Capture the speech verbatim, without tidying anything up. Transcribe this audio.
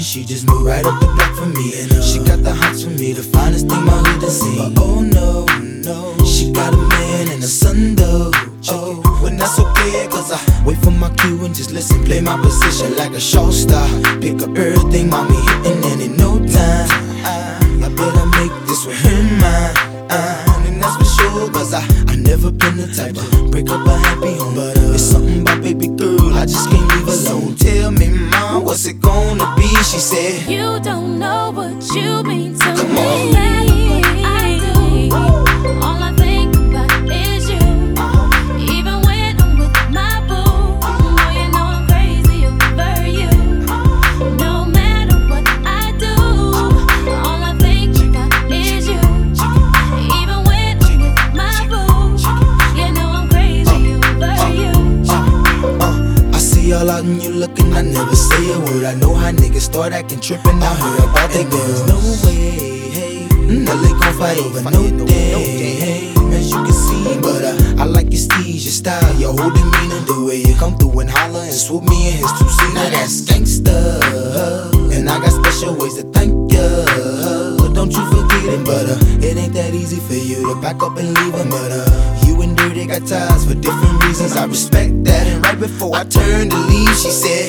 she just moved right up the block for me. And uh, she got the hots for me, the finest thing my hood has seen. But oh no, no, she got a man and a son though. Oh, when that's okay, cause I wait for my cue and just listen. Play my position like a show star. Pick up everything, mommy hitting, and in no time I, I better make this with her mine. Uh, and that's for sure, cause I, I never been the type to break up a happy home. But uh, it's something about baby girl, I just can't leave alone. Tell me, mom, what's it gonna be? She said, you don't know what you mean to come me. on. No matter what I do, all I think about is you. Even when I'm with my boo, boy, you know I'm crazy over you. No matter what I do, all I think about is you. Even when I'm with my boo, you know I'm crazy over you. Uh, I see all out and you looking, I never say a word. I know how niggas start acting trippin'. I heard about that girls. No way, hey, no they gon' fight over no day, hey, as you can see. But uh, I like your steez, your style, your whole demeanor, the way you come through and holler and swoop me in his two-seater. Now that's gangsta, and I got special ways to thank ya. Don't you forget it, but uh, it ain't that easy for you to back up and leave him. But uh, you and Dirty got ties for different reasons. I respect that. And right before I turned to leave, she said,